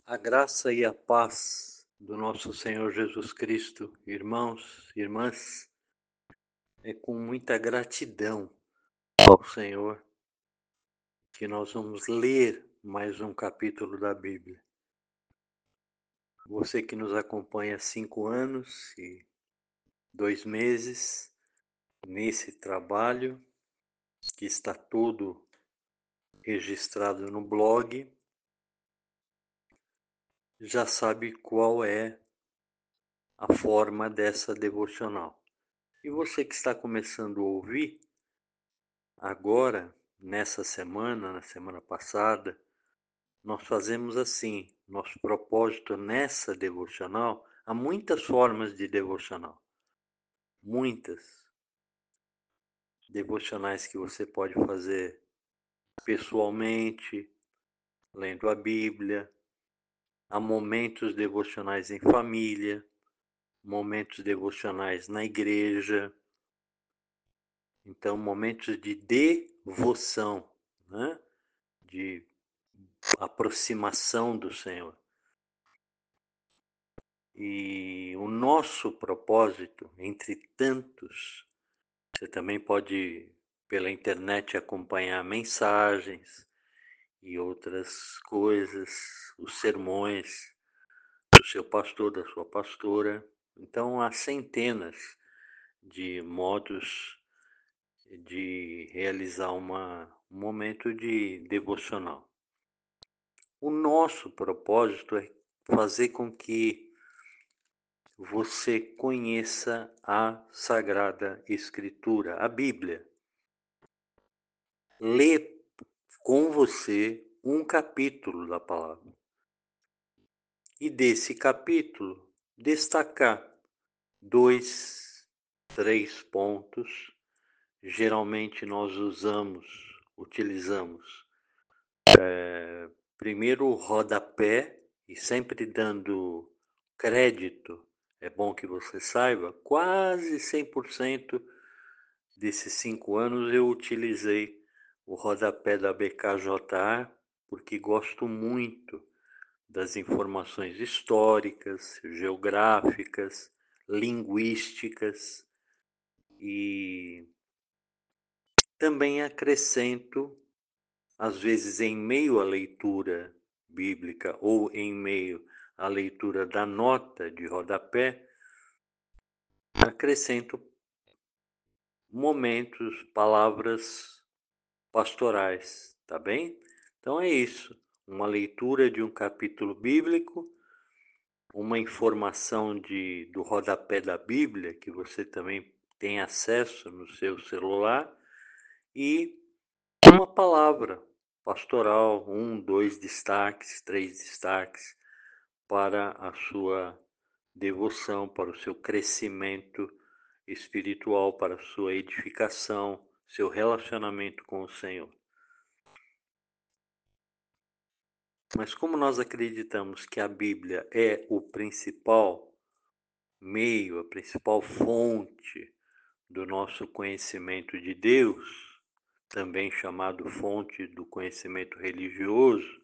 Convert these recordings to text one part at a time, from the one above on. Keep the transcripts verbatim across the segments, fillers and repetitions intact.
A graça e a paz do nosso Senhor Jesus Cristo, irmãos, irmãs, é com muita gratidão ao Senhor que nós vamos ler mais um capítulo da Bíblia. Você que nos acompanha há cinco anos e dois meses nesse trabalho, que está todo registrado no blog, já sabe qual é a forma dessa devocional. E você que está começando a ouvir, agora, nessa semana, na semana passada, nós fazemos assim, nosso propósito nessa devocional, há muitas formas de devocional, muitas devocionais que você pode fazer pessoalmente, lendo a Bíblia, há momentos devocionais em família, momentos devocionais na igreja, então momentos de devoção, né? De aproximação do Senhor. E o nosso propósito, entre tantos, você também pode pela internet acompanhar mensagens e outras coisas, os sermões do seu pastor, da sua pastora. Então há centenas de modos de realizar uma, um momento de devocional. O nosso propósito é fazer com que você conheça a Sagrada Escritura, a Bíblia. Lê com você um capítulo da palavra. E desse capítulo, destacar dois, três pontos. Geralmente nós usamos, utilizamos é, primeiro o rodapé, e sempre dando crédito, é bom que você saiba, quase cem por cento desses cinco anos eu utilizei o rodapé da B K J A, porque gosto muito das informações históricas, geográficas, linguísticas, e também acrescento, às vezes em meio à leitura bíblica ou em meio à leitura da nota de rodapé, acrescento momentos, palavras pastorais, tá bem? Então é isso, uma leitura de um capítulo bíblico, uma informação de, do rodapé da Bíblia, que você também tem acesso no seu celular, e uma palavra pastoral, um, dois destaques, três destaques, para a sua devoção, para o seu crescimento espiritual, para a sua edificação, seu relacionamento com o Senhor. Mas como nós acreditamos que a Bíblia é o principal meio, a principal fonte do nosso conhecimento de Deus, também chamado fonte do conhecimento religioso,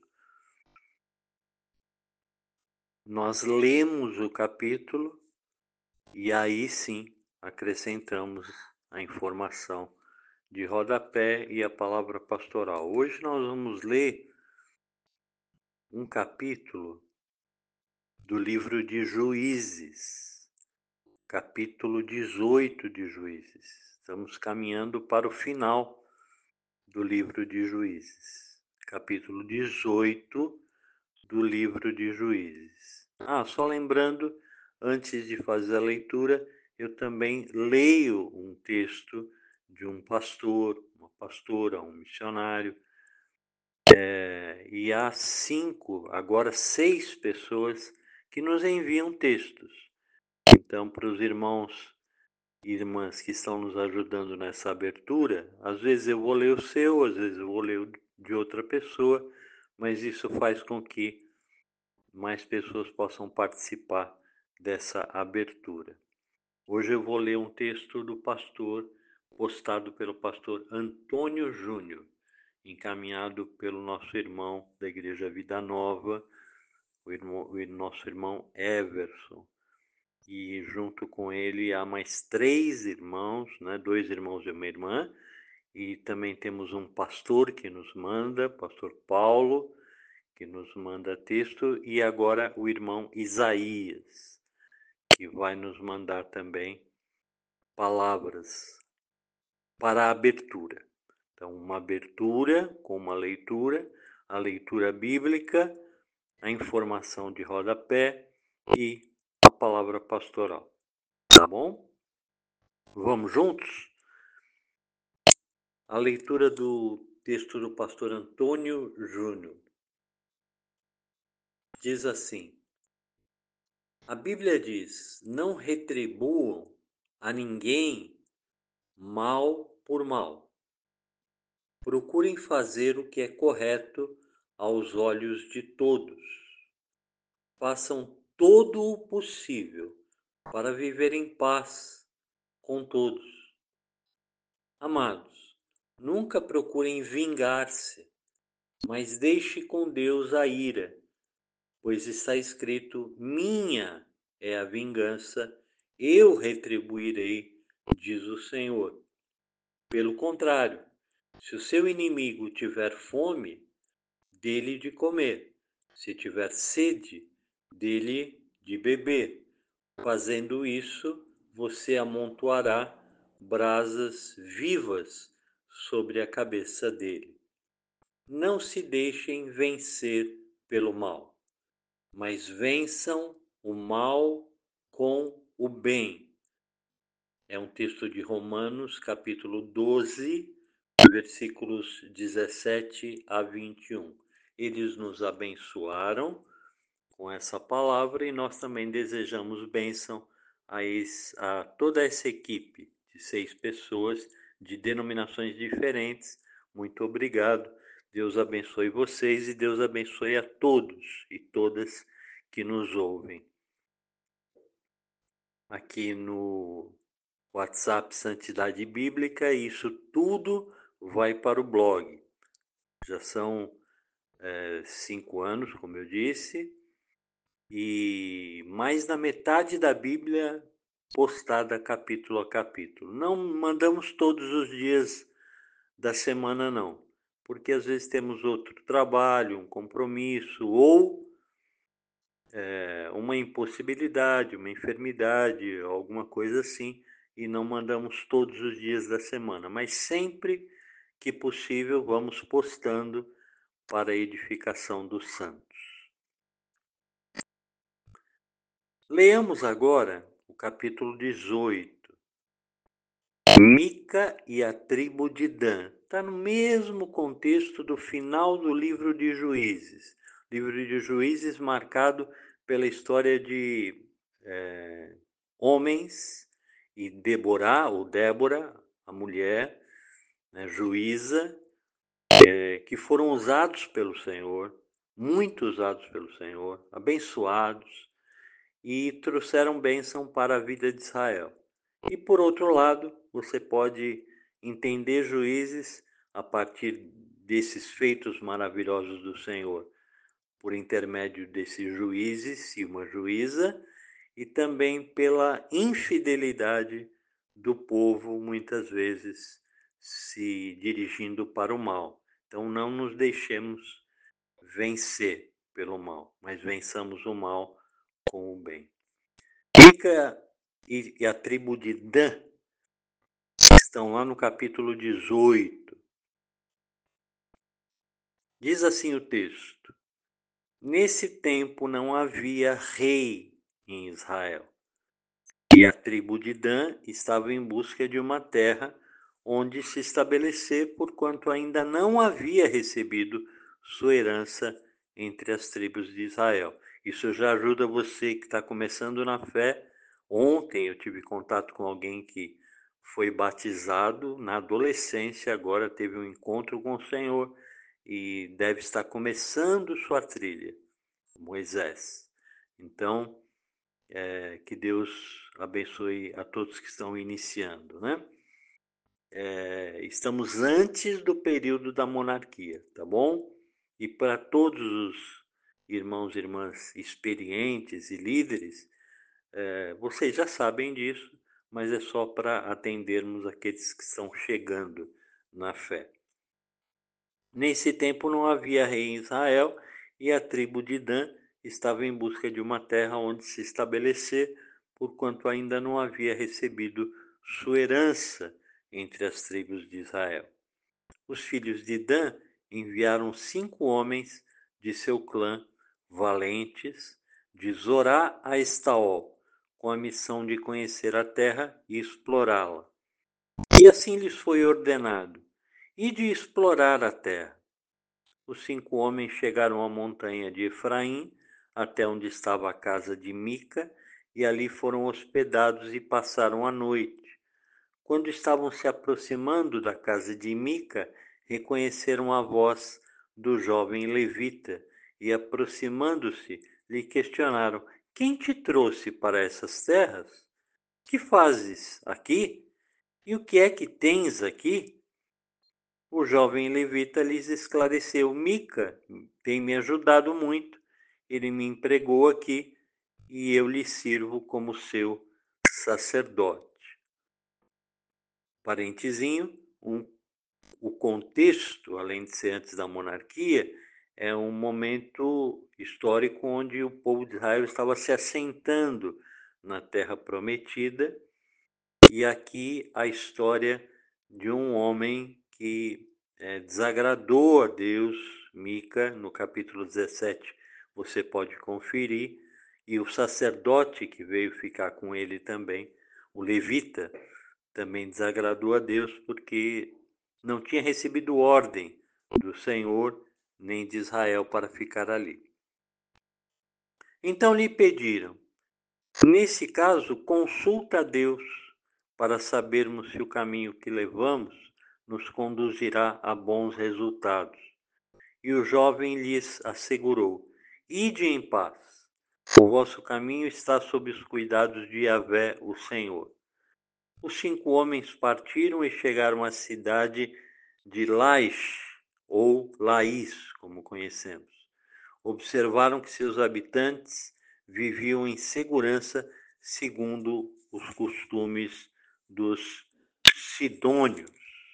nós lemos o capítulo e aí sim acrescentamos a informação de rodapé e a palavra pastoral. Hoje nós vamos ler um capítulo do livro de Juízes, capítulo dezoito de Juízes. Estamos caminhando para o final do livro de Juízes, capítulo dezoito do livro de Juízes. Ah, só lembrando, antes de fazer a leitura, eu também leio um texto de um pastor, uma pastora, um missionário, é, e há cinco, agora seis pessoas que nos enviam textos. Então, para os irmãos e irmãs que estão nos ajudando nessa abertura, às vezes eu vou ler o seu, às vezes eu vou ler o de outra pessoa, mas isso faz com que mais pessoas possam participar dessa abertura. Hoje eu vou ler um texto do pastor, postado pelo pastor Antônio Júnior, encaminhado pelo nosso irmão da Igreja Vida Nova, o, irmão, o nosso irmão Everson. E junto com ele há mais três irmãos, né? Dois irmãos e uma irmã. E também temos um pastor que nos manda, pastor Paulo, que nos manda texto. E agora o irmão Isaías, que vai nos mandar também palavras para a abertura. Então, uma abertura com uma leitura, a leitura bíblica, a informação de rodapé e a palavra pastoral. Tá bom? Vamos juntos? A leitura do texto do pastor Antônio Júnior diz assim: a Bíblia diz: não retribuam a ninguém mal por mal. Procurem fazer o que é correto aos olhos de todos. Façam todo o possível para viver em paz com todos. Amados, nunca procurem vingar-se, mas deixe com Deus a ira, pois está escrito: minha é a vingança, eu retribuirei, diz o Senhor. Pelo contrário, se o seu inimigo tiver fome, dê-lhe de comer. Se tiver sede, dê-lhe de beber. Fazendo isso, você amontoará brasas vivas sobre a cabeça dele. Não se deixem vencer pelo mal, mas vençam o mal com o bem. É um texto de Romanos, capítulo doze, versículos dezessete a vinte e um. Eles nos abençoaram com essa palavra e nós também desejamos bênção a, esse, a toda essa equipe de seis pessoas de denominações diferentes. Muito obrigado. Deus abençoe vocês e Deus abençoe a todos e todas que nos ouvem. Aqui no WhatsApp Santidade Bíblica, isso tudo vai para o blog. Já são é, cinco anos, como eu disse, e mais da metade da Bíblia postada capítulo a capítulo. Não mandamos todos os dias da semana, não, porque às vezes temos outro trabalho, um compromisso ou é, uma impossibilidade, uma enfermidade, alguma coisa assim, e não mandamos todos os dias da semana, mas sempre que possível vamos postando para a edificação dos santos. Leamos agora o capítulo dezoito. Mica e a tribo de Dan. Está no mesmo contexto do final do livro de Juízes. Livro de Juízes marcado pela história de é, homens e Deborah, ou Débora, a mulher, né, juíza, é, que foram usados pelo Senhor, muito usados pelo Senhor, abençoados, e trouxeram bênção para a vida de Israel. E por outro lado, você pode entender Juízes a partir desses feitos maravilhosos do Senhor, por intermédio desses juízes e uma juíza, e também pela infidelidade do povo, muitas vezes se dirigindo para o mal. Então não nos deixemos vencer pelo mal, mas vençamos o mal com o bem. Mica e a tribo de Dan estão lá no capítulo dezoito. Diz assim o texto: nesse tempo não havia rei em Israel, e a tribo de Dan estava em busca de uma terra onde se estabelecer, porquanto ainda não havia recebido sua herança entre as tribos de Israel. Isso já ajuda você que está começando na fé. Ontem eu tive contato com alguém que foi batizado na adolescência, agora teve um encontro com o Senhor e deve estar começando sua trilha, Moisés. Então, é, que Deus abençoe a todos que estão iniciando, né? É, estamos antes do período da monarquia, tá bom? E para todos os irmãos e irmãs experientes e líderes, é, vocês já sabem disso, mas é só para atendermos aqueles que estão chegando na fé. Nesse tempo não havia rei em Israel, e a tribo de Dan estava em busca de uma terra onde se estabelecer, porquanto ainda não havia recebido sua herança entre as tribos de Israel. Os filhos de Dan enviaram cinco homens de seu clã, valentes, de Zorá a Estaol, com a missão de conhecer a terra e explorá-la. E assim lhes foi ordenado, e de explorar a terra. Os cinco homens chegaram à montanha de Efraim, até onde estava a casa de Mica, e ali foram hospedados e passaram a noite. Quando estavam se aproximando da casa de Mica, reconheceram a voz do jovem levita e, aproximando-se, lhe questionaram: quem te trouxe para essas terras? Que fazes aqui? E o que é que tens aqui? O jovem levita lhes esclareceu: Mica tem me ajudado muito. Ele me empregou aqui e eu lhe sirvo como seu sacerdote. Parentezinho, um, o contexto, além de ser antes da monarquia, é um momento histórico onde o povo de Israel estava se assentando na terra prometida, e aqui a história de um homem que é, desagradou a Deus, Mica, no capítulo dezessete, você pode conferir, e o sacerdote que veio ficar com ele também, o levita, também desagradou a Deus porque não tinha recebido ordem do Senhor nem de Israel para ficar ali. Então lhe pediram, nesse caso, consulta a Deus para sabermos se o caminho que levamos nos conduzirá a bons resultados. E o jovem lhes assegurou: ide em paz, o vosso caminho está sob os cuidados de Yahvé, o Senhor. Os cinco homens partiram e chegaram à cidade de Laish, ou Laís, como conhecemos. Observaram que seus habitantes viviam em segurança segundo os costumes dos sidônios.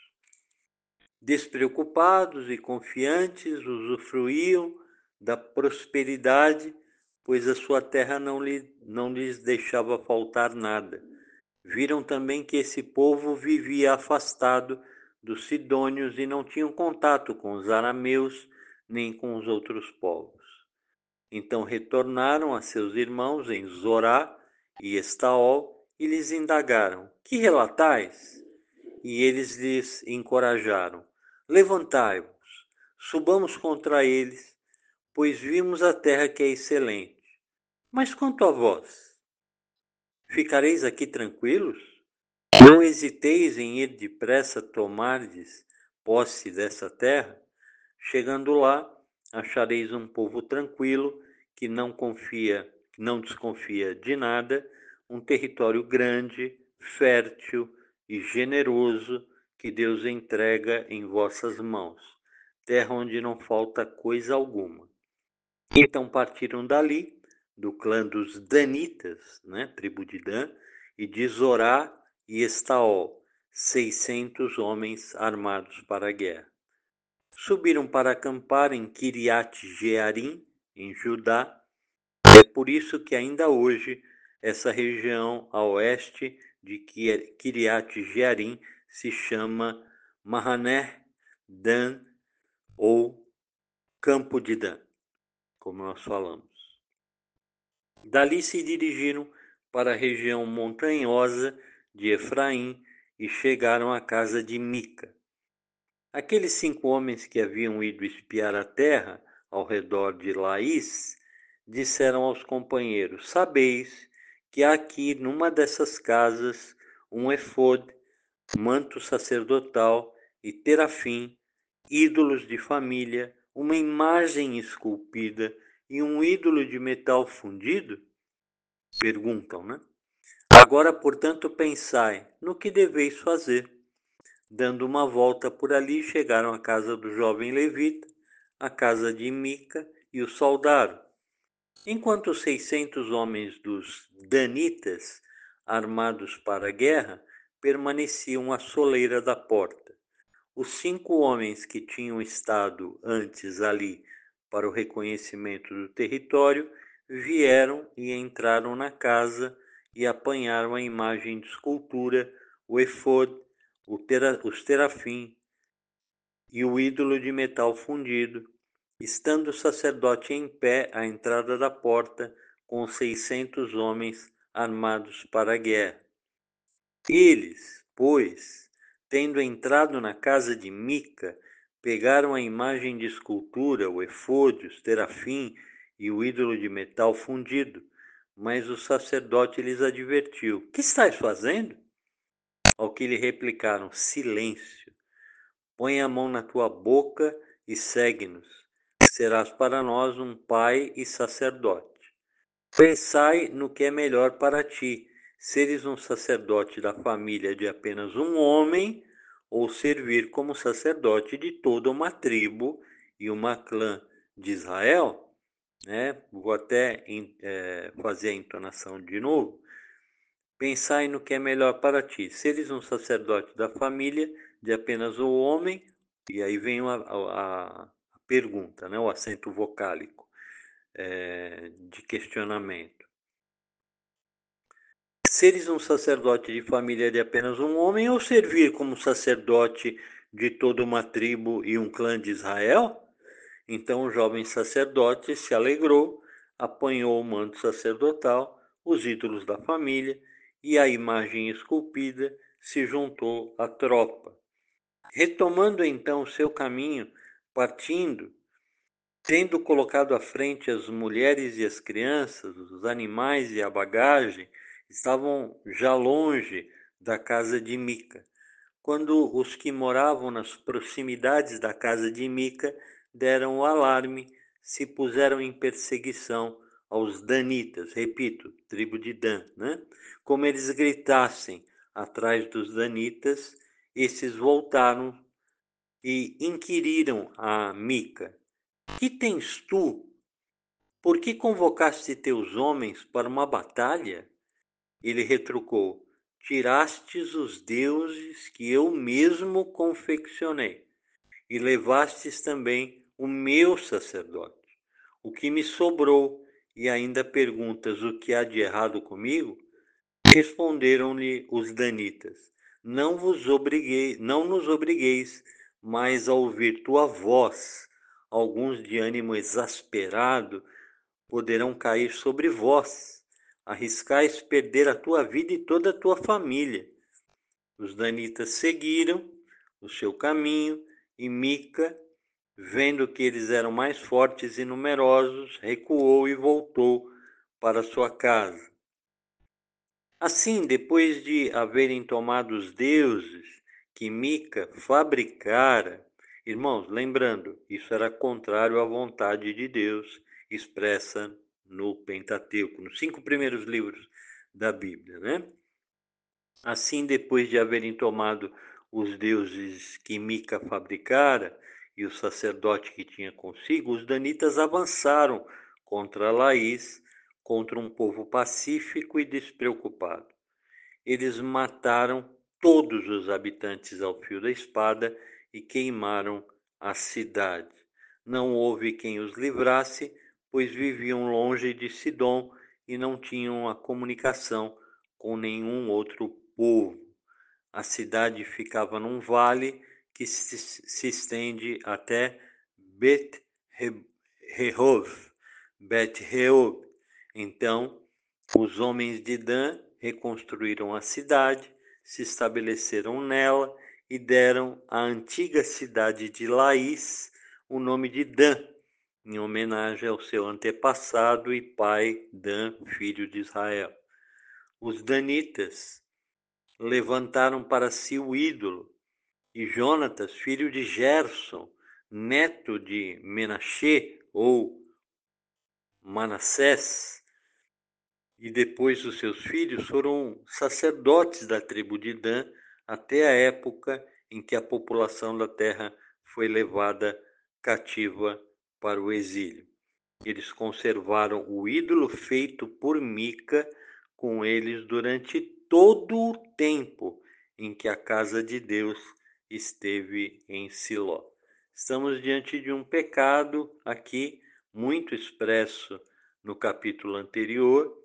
Despreocupados e confiantes, usufruíam da prosperidade, pois a sua terra não, lhe, não lhes deixava faltar nada. Viram também que esse povo vivia afastado dos sidônios e não tinham contato com os arameus nem com os outros povos. Então retornaram a seus irmãos em Zorá e Estaol e lhes indagaram: que relatais? E eles lhes encorajaram: levantai-vos, subamos contra eles, pois vimos a terra que é excelente. Mas quanto a vós, ficareis aqui tranquilos? Não hesiteis em ir depressa tomardes posse dessa terra? Chegando lá, achareis um povo tranquilo, que não confia, não desconfia de nada, um território grande, fértil e generoso que Deus entrega em vossas mãos, terra onde não falta coisa alguma. Então partiram dali, do clã dos Danitas, né, tribo de Dan, e de Zorá e Estaol, seiscentos homens armados para a guerra. Subiram para acampar em Kiriat Jearim, em Judá. É por isso que ainda hoje essa região a oeste de Kiriat Jearim se chama Mahané Dan, ou Campo de Dan, como nós falamos. Dali se dirigiram para a região montanhosa de Efraim e chegaram à casa de Mica. Aqueles cinco homens que haviam ido espiar a terra ao redor de Laís disseram aos companheiros: sabeis que há aqui numa dessas casas um efode, manto sacerdotal e terafim, ídolos de família, uma imagem esculpida e um ídolo de metal fundido? Perguntam, né? Agora, portanto, pensai no que deveis fazer. Dando uma volta por ali, chegaram à casa do jovem levita, à casa de Mica, e o saudaram. enquanto os seiscentos homens dos danitas, armados para a guerra, permaneciam à soleira da porta. Os cinco homens que tinham estado antes ali para o reconhecimento do território vieram e entraram na casa e apanharam a imagem de escultura, o efod, o tera, os terafim e o ídolo de metal fundido, estando o sacerdote em pé à entrada da porta com seiscentos homens armados para a guerra. Eles, pois, tendo entrado na casa de Mica, pegaram a imagem de escultura, o efode, os terafim e o ídolo de metal fundido, mas o sacerdote lhes advertiu: que estáis fazendo? Ao que lhe replicaram: silêncio. Põe a mão na tua boca e segue-nos. Serás para nós um pai e sacerdote. Pensai no que é melhor para ti, seres um sacerdote da família de apenas um homem, ou servir como sacerdote de toda uma tribo e uma clã de Israel. Né? Vou até é, fazer a entonação de novo. Pensai no que é melhor para ti, seres um sacerdote da família de apenas um homem, e aí vem a, a, a pergunta, né? O acento vocálico é, de questionamento. Seres um sacerdote de família de apenas um homem ou servir como sacerdote de toda uma tribo e um clã de Israel? Então o jovem sacerdote se alegrou, apanhou o manto sacerdotal, os ídolos da família e a imagem esculpida, se juntou à tropa. Retomando então o seu caminho, partindo, tendo colocado à frente as mulheres e as crianças, os animais e a bagagem, estavam já longe da casa de Mica, quando os que moravam nas proximidades da casa de Mica deram o alarme, se puseram em perseguição aos danitas, repito, tribo de Dan, né? Como eles gritassem atrás dos danitas, esses voltaram e inquiriram a Mica: que tens tu? Por que convocaste teus homens para uma batalha? Ele retrucou: tirastes os deuses que eu mesmo confeccionei, e levastes também o meu sacerdote. O que me sobrou, e ainda perguntas o que há de errado comigo? Responderam-lhe os danitas: não vos obriguei, não nos obrigueis mais a ouvir tua voz. Alguns de ânimo exasperado poderão cair sobre vós. Arriscais perder a tua vida e toda a tua família. Os danitas seguiram o seu caminho e Mica, vendo que eles eram mais fortes e numerosos, recuou e voltou para sua casa. Assim, depois de haverem tomado os deuses que Mica fabricara, irmãos, lembrando, isso era contrário à vontade de Deus expressa no Pentateuco, nos cinco primeiros livros da Bíblia, né? Assim, depois de haverem tomado os deuses que Mica fabricara e o sacerdote que tinha consigo, os danitas avançaram contra Laís, contra um povo pacífico e despreocupado. Eles mataram todos os habitantes ao fio da espada e queimaram a cidade. Não houve quem os livrasse, pois viviam longe de Sidom e não tinham a comunicação com nenhum outro povo. A cidade ficava num vale que se, se estende até Bet-Rehob. Bet-Rehob. Então, os homens de Dan reconstruíram a cidade, se estabeleceram nela e deram à antiga cidade de Laís o nome de Dan, em homenagem ao seu antepassado e pai Dan, filho de Israel. Os danitas levantaram para si o ídolo, e Jonatas, filho de Gerson, neto de Menachê ou Manassés, e depois os seus filhos foram sacerdotes da tribo de Dan até a época em que a população da terra foi levada cativa para o exílio. Eles conservaram o ídolo feito por Mica com eles durante todo o tempo em que a casa de Deus esteve em Siló. Estamos diante de um pecado aqui muito expresso no capítulo anterior,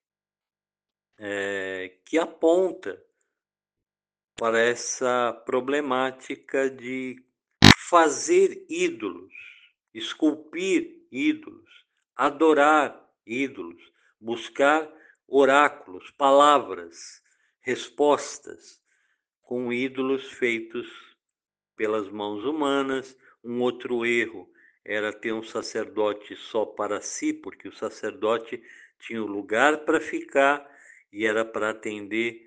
é, que aponta para essa problemática de fazer ídolos, esculpir ídolos, adorar ídolos, buscar oráculos, palavras, respostas com ídolos feitos pelas mãos humanas. Um outro erro era ter um sacerdote só para si, porque o sacerdote tinha o lugar para ficar e era para atender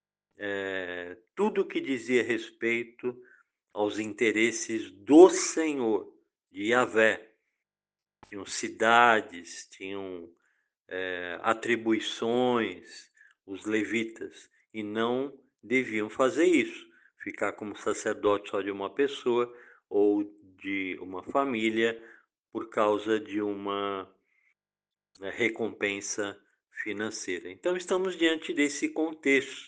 é, tudo que dizia respeito aos interesses do Senhor, de Yahvé. Tinham cidades, tinham é, atribuições, os levitas, e não deviam fazer isso, ficar como sacerdote só de uma pessoa ou de uma família por causa de uma né, recompensa financeira. Então estamos diante desse contexto.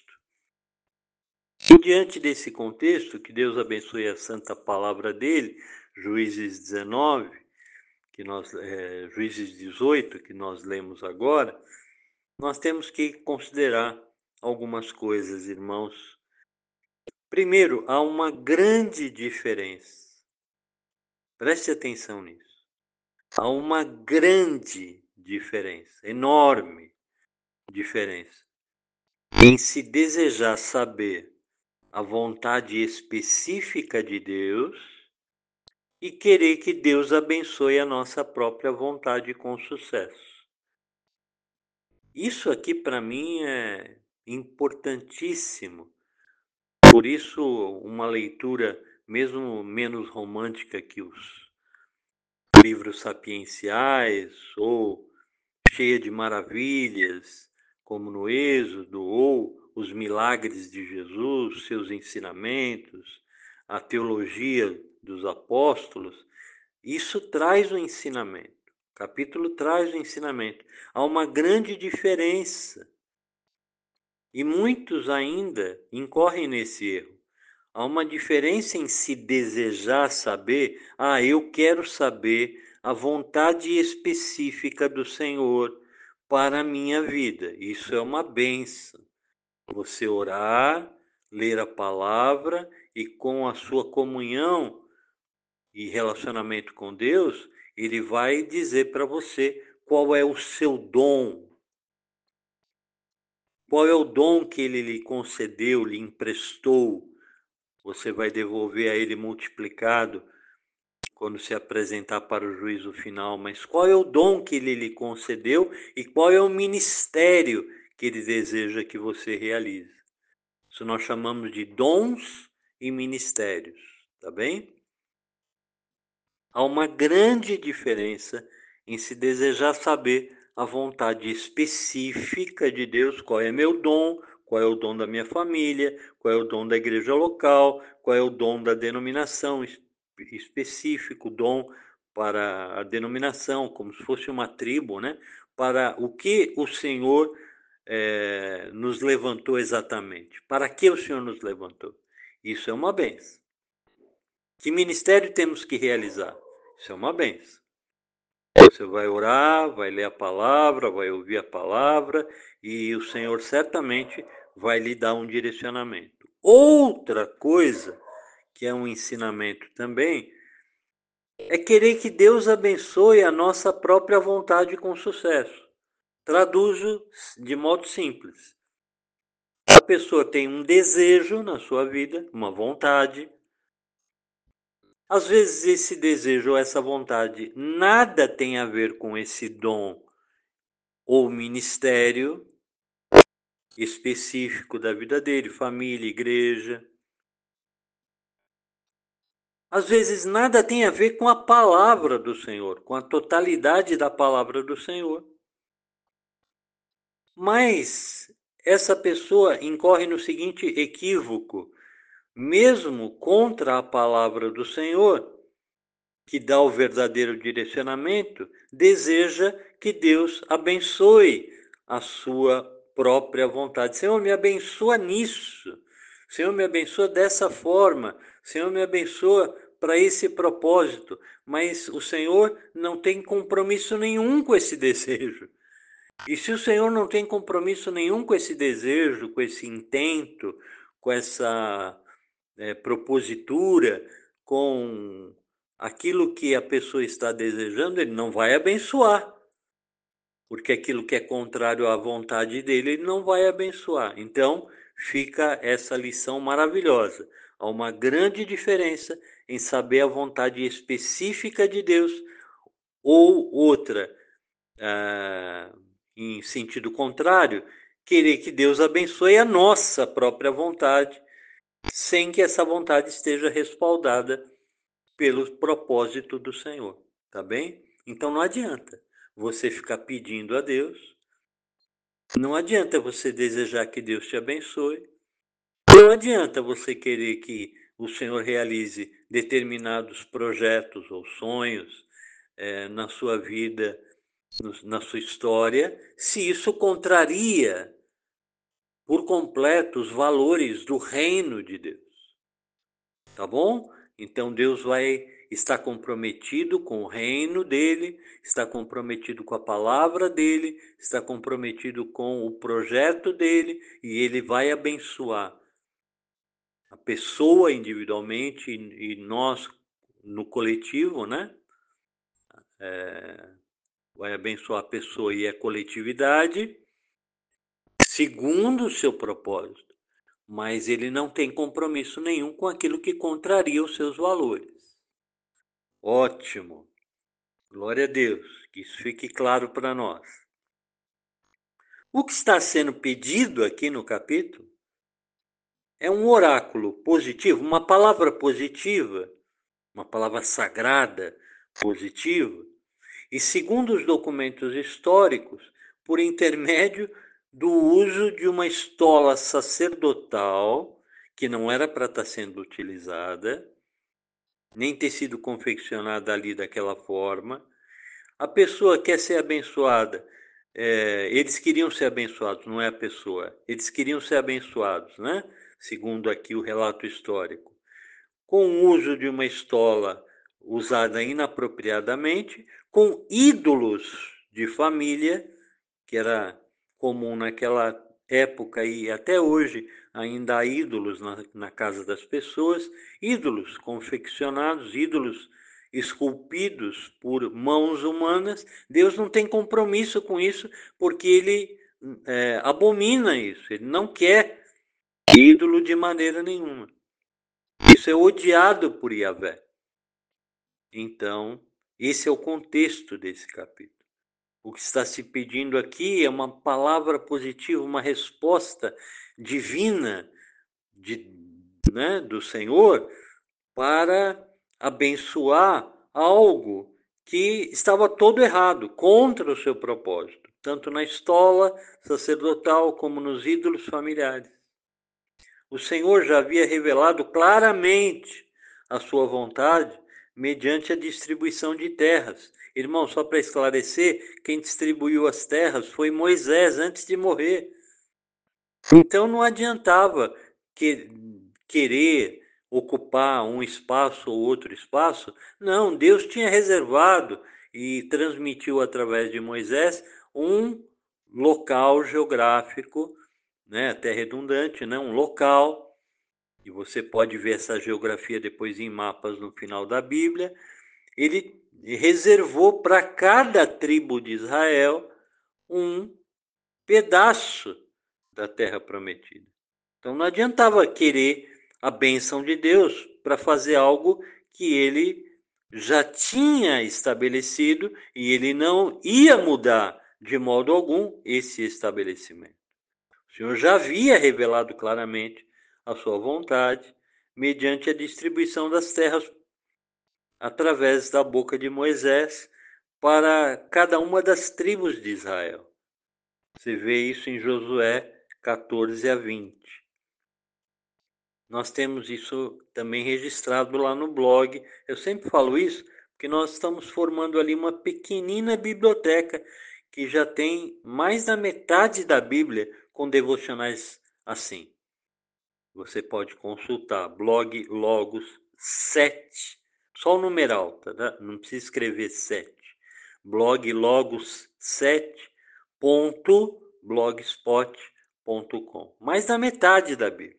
E diante desse contexto, que Deus abençoe a santa palavra dele, Juízes dezenove, que nós, é, Juízes dezoito, que nós lemos agora, nós temos que considerar algumas coisas, irmãos. Primeiro, há uma grande diferença. Preste atenção nisso. Há uma grande diferença, enorme diferença, em se desejar saber a vontade específica de Deus e querer que Deus abençoe a nossa própria vontade com sucesso. Isso aqui para mim é importantíssimo. Por isso, uma leitura mesmo menos romântica que os livros sapienciais ou cheia de maravilhas, como no Êxodo, ou os milagres de Jesus, seus ensinamentos, a teologia dos apóstolos, isso traz o ensinamento. O capítulo traz o ensinamento. Há uma grande diferença. E muitos ainda incorrem nesse erro. Há uma diferença em se desejar saber, ah, eu quero saber a vontade específica do Senhor para a minha vida. Isso é uma bênção. Você orar, ler a palavra e com a sua comunhão e relacionamento com Deus, ele vai dizer para você qual é o seu dom. Qual é o dom que ele lhe concedeu, lhe emprestou? Você vai devolver a ele multiplicado quando se apresentar para o juízo final. Mas qual é o dom que ele lhe concedeu e qual é o ministério que ele deseja que você realize? Isso nós chamamos de dons e ministérios, tá bem? Há uma grande diferença em se desejar saber a vontade específica de Deus, qual é meu dom, qual é o dom da minha família, qual é o dom da igreja local, qual é o dom da denominação específico, dom para a denominação, como se fosse uma tribo, né? Para o que o Senhor é, nos levantou exatamente. Para que o Senhor nos levantou? Isso é uma bênção. Que ministério temos que realizar? Isso é uma bênção. Você vai orar, vai ler a palavra, vai ouvir a palavra e o Senhor certamente vai lhe dar um direcionamento. Outra coisa, que é um ensinamento também, é querer que Deus abençoe a nossa própria vontade com sucesso. Traduzo de modo simples. A pessoa tem um desejo na sua vida, uma vontade. Às vezes esse desejo ou essa vontade nada tem a ver com esse dom ou ministério específico da vida dele, família, igreja. Às vezes nada tem a ver com a palavra do Senhor, com a totalidade da palavra do Senhor. Mas essa pessoa incorre no seguinte equívoco: mesmo contra a palavra do Senhor, que dá o verdadeiro direcionamento, deseja que Deus abençoe a sua própria vontade. Senhor, me abençoa nisso. Senhor, me abençoa dessa forma. Senhor, me abençoa para esse propósito. Mas o Senhor não tem compromisso nenhum com esse desejo. E se o Senhor não tem compromisso nenhum com esse desejo, com esse intento, com essa é, propositura, com aquilo que a pessoa está desejando, ele não vai abençoar. Porque aquilo que é contrário à vontade dele, ele não vai abençoar. Então, fica essa lição maravilhosa. Há uma grande diferença em saber a vontade específica de Deus ou outra, ah, em sentido contrário, querer que Deus abençoe a nossa própria vontade, sem que essa vontade esteja respaldada pelo propósito do Senhor, tá bem? Então não adianta você ficar pedindo a Deus, não adianta você desejar que Deus te abençoe, não adianta você querer que o Senhor realize determinados projetos ou sonhos é, na sua vida, na sua história, se isso contraria por completo os valores do reino de Deus. Tá bom? Então Deus vai estar comprometido com o reino dele, está comprometido com a palavra dele, está comprometido com o projeto dele e ele vai abençoar a pessoa individualmente e nós no coletivo, né? É, vai abençoar a pessoa e a coletividade segundo o seu propósito, mas ele não tem compromisso nenhum com aquilo que contraria os seus valores. Ótimo, glória a Deus, que isso fique claro para nós. O que está sendo pedido aqui no capítulo é um oráculo positivo, uma palavra positiva, uma palavra sagrada positiva, e segundo os documentos históricos, por intermédio do uso de uma estola sacerdotal, que não era para estar sendo utilizada, nem ter sido confeccionada ali daquela forma. A pessoa quer ser abençoada. É, eles queriam ser abençoados, não é a pessoa. Eles queriam ser abençoados, né? Segundo aqui o relato histórico. Com o uso de uma estola usada inapropriadamente, com ídolos de família, que era comum naquela época e até hoje ainda há ídolos na, na casa das pessoas, ídolos confeccionados, ídolos esculpidos por mãos humanas. Deus não tem compromisso com isso porque ele é, abomina isso, ele não quer ídolo de maneira nenhuma. Isso é odiado por Yahvé. Então, esse é o contexto desse capítulo. O que está se pedindo aqui é uma palavra positiva, uma resposta divina de, né, do Senhor para abençoar algo que estava todo errado, contra o seu propósito, tanto na estola sacerdotal como nos ídolos familiares. O Senhor já havia revelado claramente a sua vontade mediante a distribuição de terras. Irmão, só para esclarecer, quem distribuiu as terras foi Moisés antes de morrer. Então não adiantava que, querer ocupar um espaço ou outro espaço. Não, Deus tinha reservado e transmitiu através de Moisés um local geográfico, né, até redundante, né, um local, e você pode ver essa geografia depois em mapas no final da Bíblia. Ele reservou para cada tribo de Israel um pedaço da terra prometida. Então não adiantava querer a bênção de Deus para fazer algo que ele já tinha estabelecido e ele não ia mudar de modo algum esse estabelecimento. O Senhor já havia revelado claramente a sua vontade mediante a distribuição das terras através da boca de Moisés para cada uma das tribos de Israel. Você vê isso em Josué quatorze a vinte. Nós temos isso também registrado lá no blog. Eu sempre falo isso que nós estamos formando ali uma pequenina biblioteca que já tem mais da metade da Bíblia com devocionais assim. Você pode consultar blog Logos sete, só o numeral, tá? Não precisa escrever sete. blog logos sete ponto blogspot ponto com. Mais da metade da Bíblia.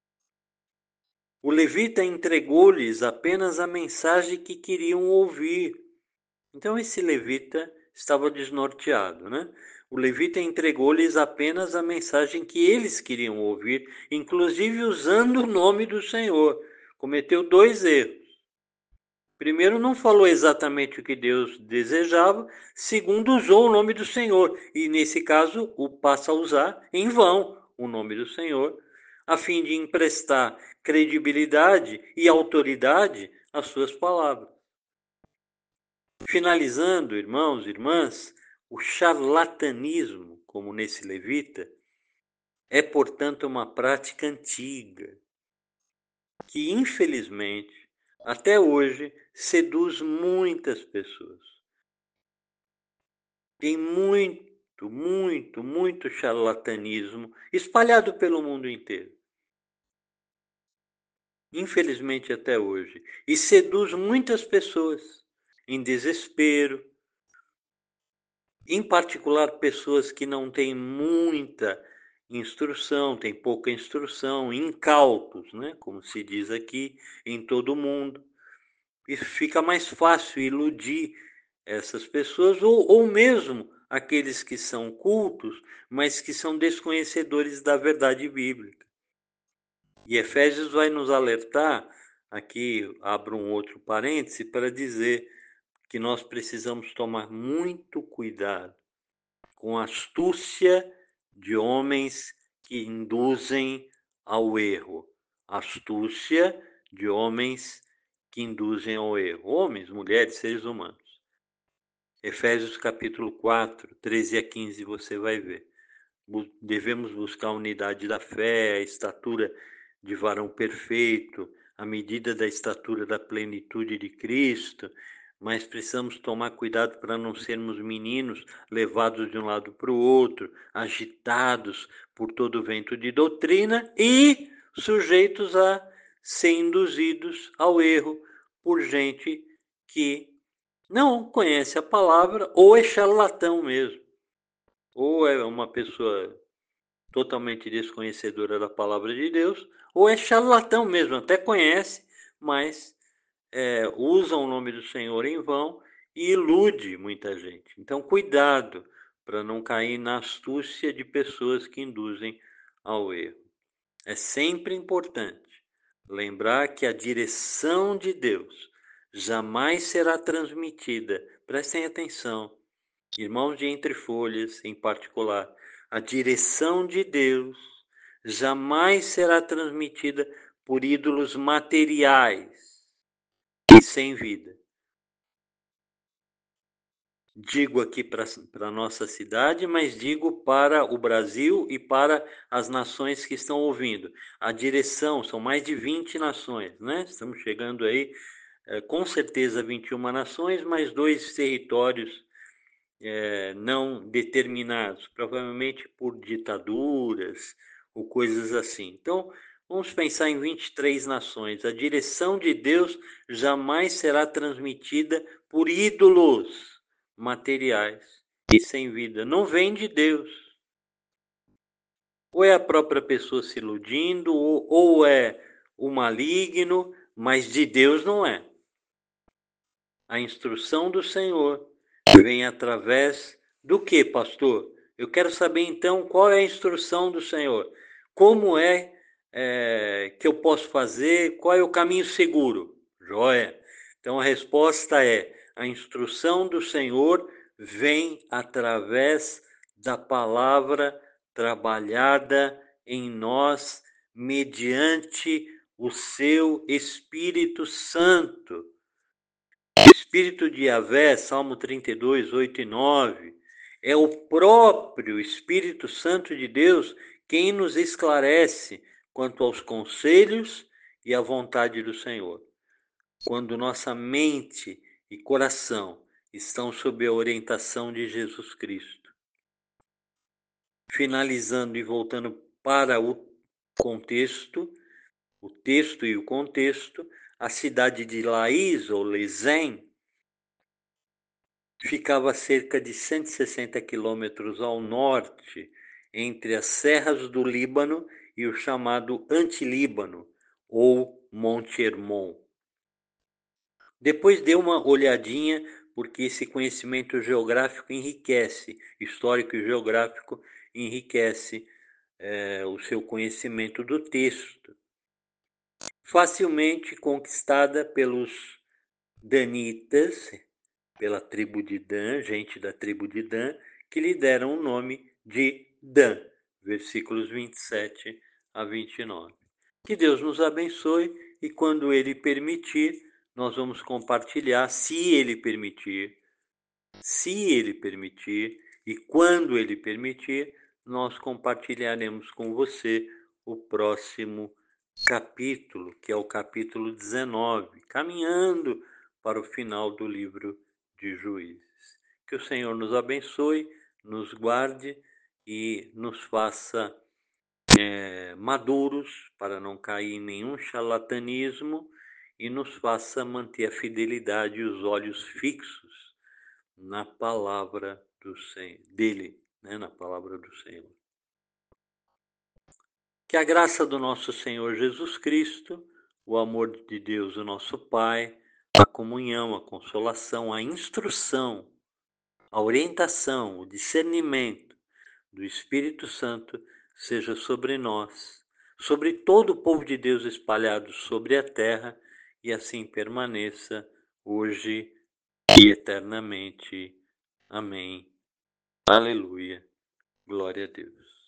O levita entregou-lhes apenas a mensagem que queriam ouvir. Então esse levita estava desnorteado, né? O levita entregou-lhes apenas a mensagem que eles queriam ouvir, inclusive usando o nome do Senhor. Cometeu dois erros. Primeiro, não falou exatamente o que Deus desejava. Segundo, usou o nome do Senhor. E nesse caso, o passa a usar em vão o nome do Senhor, a fim de emprestar credibilidade e autoridade às suas palavras. Finalizando, irmãos e irmãs, o charlatanismo, como nesse levita, é, portanto, uma prática antiga, que infelizmente, até hoje, seduz muitas pessoas. Tem muito, muito, muito charlatanismo espalhado pelo mundo inteiro. Infelizmente, até hoje. E seduz muitas pessoas em desespero, em particular pessoas que não têm muita instrução, têm pouca instrução, incautos, né? Como se diz aqui em todo o mundo. E fica mais fácil iludir essas pessoas, ou, ou mesmo aqueles que são cultos, mas que são desconhecedores da verdade bíblica. E Efésios vai nos alertar, aqui abro um outro parêntese, para dizer que nós precisamos tomar muito cuidado com a astúcia de homens que induzem ao erro. Astúcia de homens que induzem ao erro. Homens, mulheres, seres humanos. Efésios capítulo quatro, treze a quinze, você vai ver. Devemos buscar a unidade da fé, a estatura de varão perfeito, a medida da estatura da plenitude de Cristo, mas precisamos tomar cuidado para não sermos meninos levados de um lado para o outro, agitados por todo o vento de doutrina e sujeitos a ser induzidos ao erro por gente que não conhece a palavra ou é charlatão mesmo, ou é uma pessoa totalmente desconhecedora da palavra de Deus, ou é charlatão mesmo, até conhece, mas é, usa o nome do Senhor em vão e ilude muita gente. Então, cuidado para não cair na astúcia de pessoas que induzem ao erro. É sempre importante lembrar que a direção de Deus jamais será transmitida. Prestem atenção, irmãos de Entre Folhas em particular, a direção de Deus jamais será transmitida por ídolos materiais e sem vida. Digo aqui para a nossa cidade, mas digo para o Brasil e para as nações que estão ouvindo. A direção, são mais de vinte nações, né? Estamos chegando aí, é, com certeza, vinte e uma nações, mais dois territórios é, não determinados, provavelmente por ditaduras ou coisas assim. Então, vamos pensar em vinte e três nações. A direção de Deus jamais será transmitida por ídolos materiais e sem vida. Não vem de Deus. Ou é a própria pessoa se iludindo, ou, ou é o maligno, mas de Deus não é. A instrução do Senhor vem através do que, pastor? Eu quero saber então qual é a instrução do Senhor. Como é, é que eu posso fazer? Qual é o caminho seguro? Joia. Então a resposta é: a instrução do Senhor vem através da palavra trabalhada em nós mediante o seu Espírito Santo. O Espírito de Yahvé, Salmo trinta e dois, oito e nove, é o próprio Espírito Santo de Deus quem nos esclarece quanto aos conselhos e à vontade do Senhor. Quando nossa mente e coração estão sob a orientação de Jesus Cristo. Finalizando e voltando para o contexto, o texto e o contexto, a cidade de Laís, ou Lesem, ficava a cerca de cento e sessenta quilômetros ao norte, entre as serras do Líbano e o chamado Antilíbano, ou Monte Hermon. Depois dê uma olhadinha, porque esse conhecimento geográfico enriquece, histórico e geográfico enriquece é, o seu conhecimento do texto. Facilmente conquistada pelos danitas, pela tribo de Dan, gente da tribo de Dan, que lhe deram o nome de Dan, versículos vinte e sete a vinte e nove. Que Deus nos abençoe e, quando Ele permitir, nós vamos compartilhar, se Ele permitir, se Ele permitir e quando Ele permitir, nós compartilharemos com você o próximo capítulo, que é o capítulo dezenove, caminhando para o final do livro de Juízes. Que o Senhor nos abençoe, nos guarde e nos faça é, maduros para não cair em nenhum charlatanismo e nos faça manter a fidelidade e os olhos fixos na palavra do Senhor, dele, né, na palavra do Senhor. Que a graça do nosso Senhor Jesus Cristo, o amor de Deus, o nosso Pai, a comunhão, a consolação, a instrução, a orientação, o discernimento do Espírito Santo seja sobre nós, sobre todo o povo de Deus espalhado sobre a terra, e assim permaneça hoje e eternamente. Amém. Aleluia. Glória a Deus.